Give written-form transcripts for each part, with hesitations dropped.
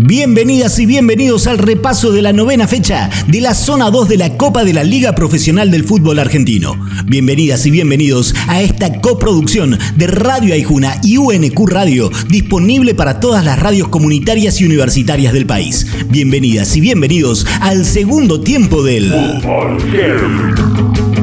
Bienvenidas y bienvenidos al repaso de la 9ª fecha de la zona 2 de la Copa de la Liga Profesional del Fútbol Argentino. Bienvenidas y bienvenidos a esta coproducción de Radio Aijuna y UNQ Radio, disponible para todas las radios comunitarias y universitarias del país. Bienvenidas y bienvenidos al segundo tiempo del Fútbol Heavy.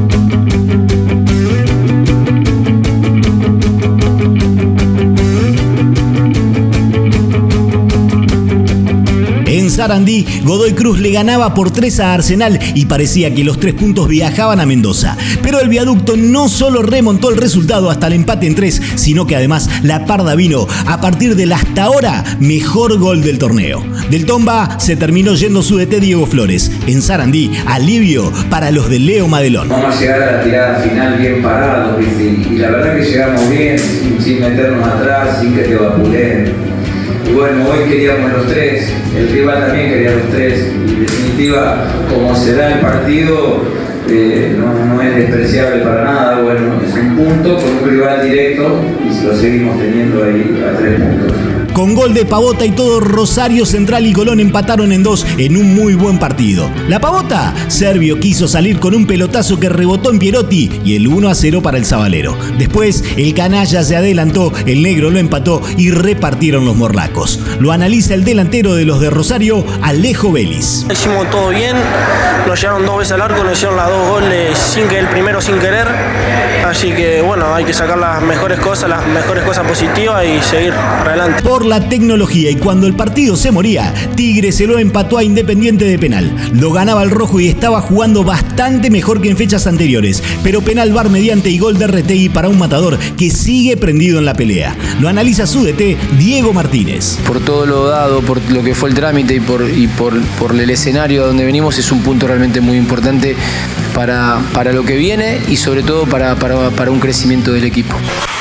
En Sarandí, Godoy Cruz le ganaba por 3 a Arsenal y parecía que los 3 puntos viajaban a Mendoza. Pero el Viaducto no solo remontó el resultado hasta el empate en 3, sino que además la parda vino a partir del hasta ahora mejor gol del torneo. Del Tomba se terminó yendo su DT Diego Flores. En Sarandí, alivio para los de Leo Madelón. Vamos a llegar a la tirada final bien parados, y la verdad que llegamos bien, sin meternos atrás, sin que te vapuleen. Y bueno, hoy queríamos los 3, el rival también quería los 3, y en definitiva, como se da el partido, no es despreciable para nada. Bueno, es un punto con un rival directo y lo seguimos teniendo ahí a 3 puntos. Con gol de Pavota y todo, Rosario Central y Colón empataron en 2 en un muy buen partido. La Pavota, Servio quiso salir con un pelotazo que rebotó en Pierotti y el 1-0 para el Sabalero. Después, el Canalla se adelantó, el Negro lo empató y repartieron los morlacos. Lo analiza el delantero de los de Rosario, Alejo Vélez. Hicimos todo bien, nos llevaron 2 veces al arco, nos hicieron las 2 goles el primero sin querer. Así que bueno, hay que sacar las mejores cosas positivas y seguir adelante. Por la tecnología y cuando el partido se moría, Tigre se lo empató a Independiente de penal. Lo ganaba el rojo y estaba jugando bastante mejor que en fechas anteriores, pero penal VAR mediante y gol de Retegui para un matador que sigue prendido en la pelea. Lo analiza su DT Diego Martínez. Por todo lo dado, por lo que fue el trámite y por el escenario a donde venimos, es un punto realmente muy importante para lo que viene y sobre todo para un crecimiento del equipo.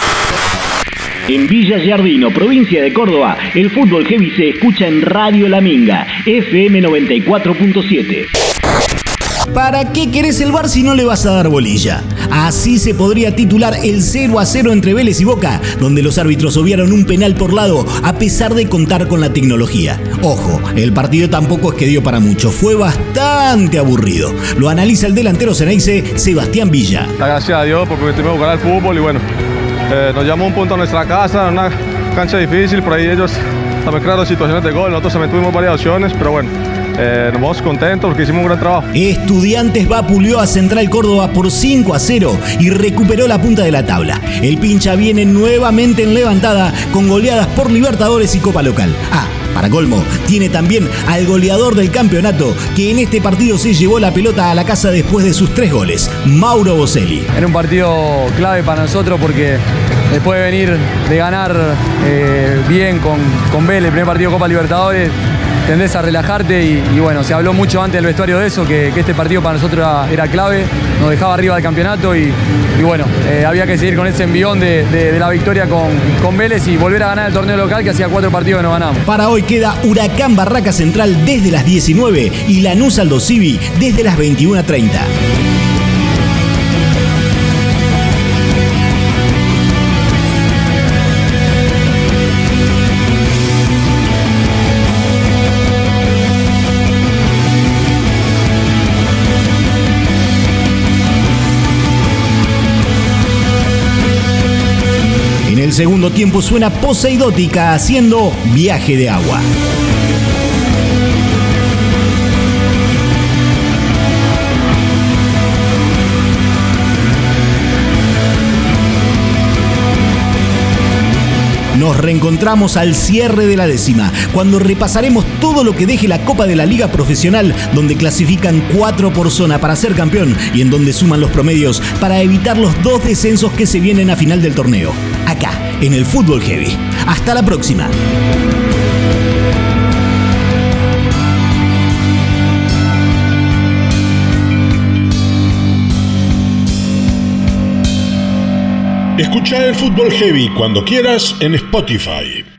En Villa Giardino, provincia de Córdoba, el fútbol heavy se escucha en Radio La Minga, FM 94.7. ¿Para qué querés el VAR si no le vas a dar bolilla? Así se podría titular el 0-0 entre Vélez y Boca, donde los árbitros obviaron un penal por lado a pesar de contar con la tecnología. Ojo, el partido tampoco es que dio para mucho, fue bastante aburrido. Lo analiza el delantero ceneice Sebastián Villa. Gracias a Dios porque tuvimos que jugar al fútbol y bueno, nos llamó un punto a nuestra casa, una cancha difícil, por ahí ellos también crearon situaciones de gol, nosotros también tuvimos varias opciones, pero bueno. Nos vamos contentos porque hicimos un gran trabajo. Estudiantes vapuleó a Central Córdoba por 5-0 y recuperó la punta de la tabla. El pincha viene nuevamente en levantada con goleadas por Libertadores y Copa Local. Para colmo, tiene también al goleador del campeonato, que en este partido se llevó la pelota a la casa después de sus 3 goles, Mauro Boselli. Era un partido clave para nosotros porque después de venir de ganar bien con Vélez, el primer partido de Copa Libertadores, tendés a relajarte y bueno, se habló mucho antes del vestuario de eso, que este partido para nosotros era clave, nos dejaba arriba del campeonato y bueno, había que seguir con ese envión de la victoria con Vélez y volver a ganar el torneo local, que hacía 4 partidos que no ganamos. Para hoy queda Huracán Barraca Central desde las 19 y Lanús Aldo Civi desde las 21:30. En el segundo tiempo suena Poseidótica haciendo Viaje de Agua. Nos reencontramos al cierre de la 10ª, cuando repasaremos todo lo que deje la Copa de la Liga Profesional, donde clasifican 4 por zona para ser campeón y en donde suman los promedios para evitar los 2 descensos que se vienen a final del torneo. Acá, en el Fútbol Heavy. Hasta la próxima. Escucha el Fútbol Heavy cuando quieras en Spotify.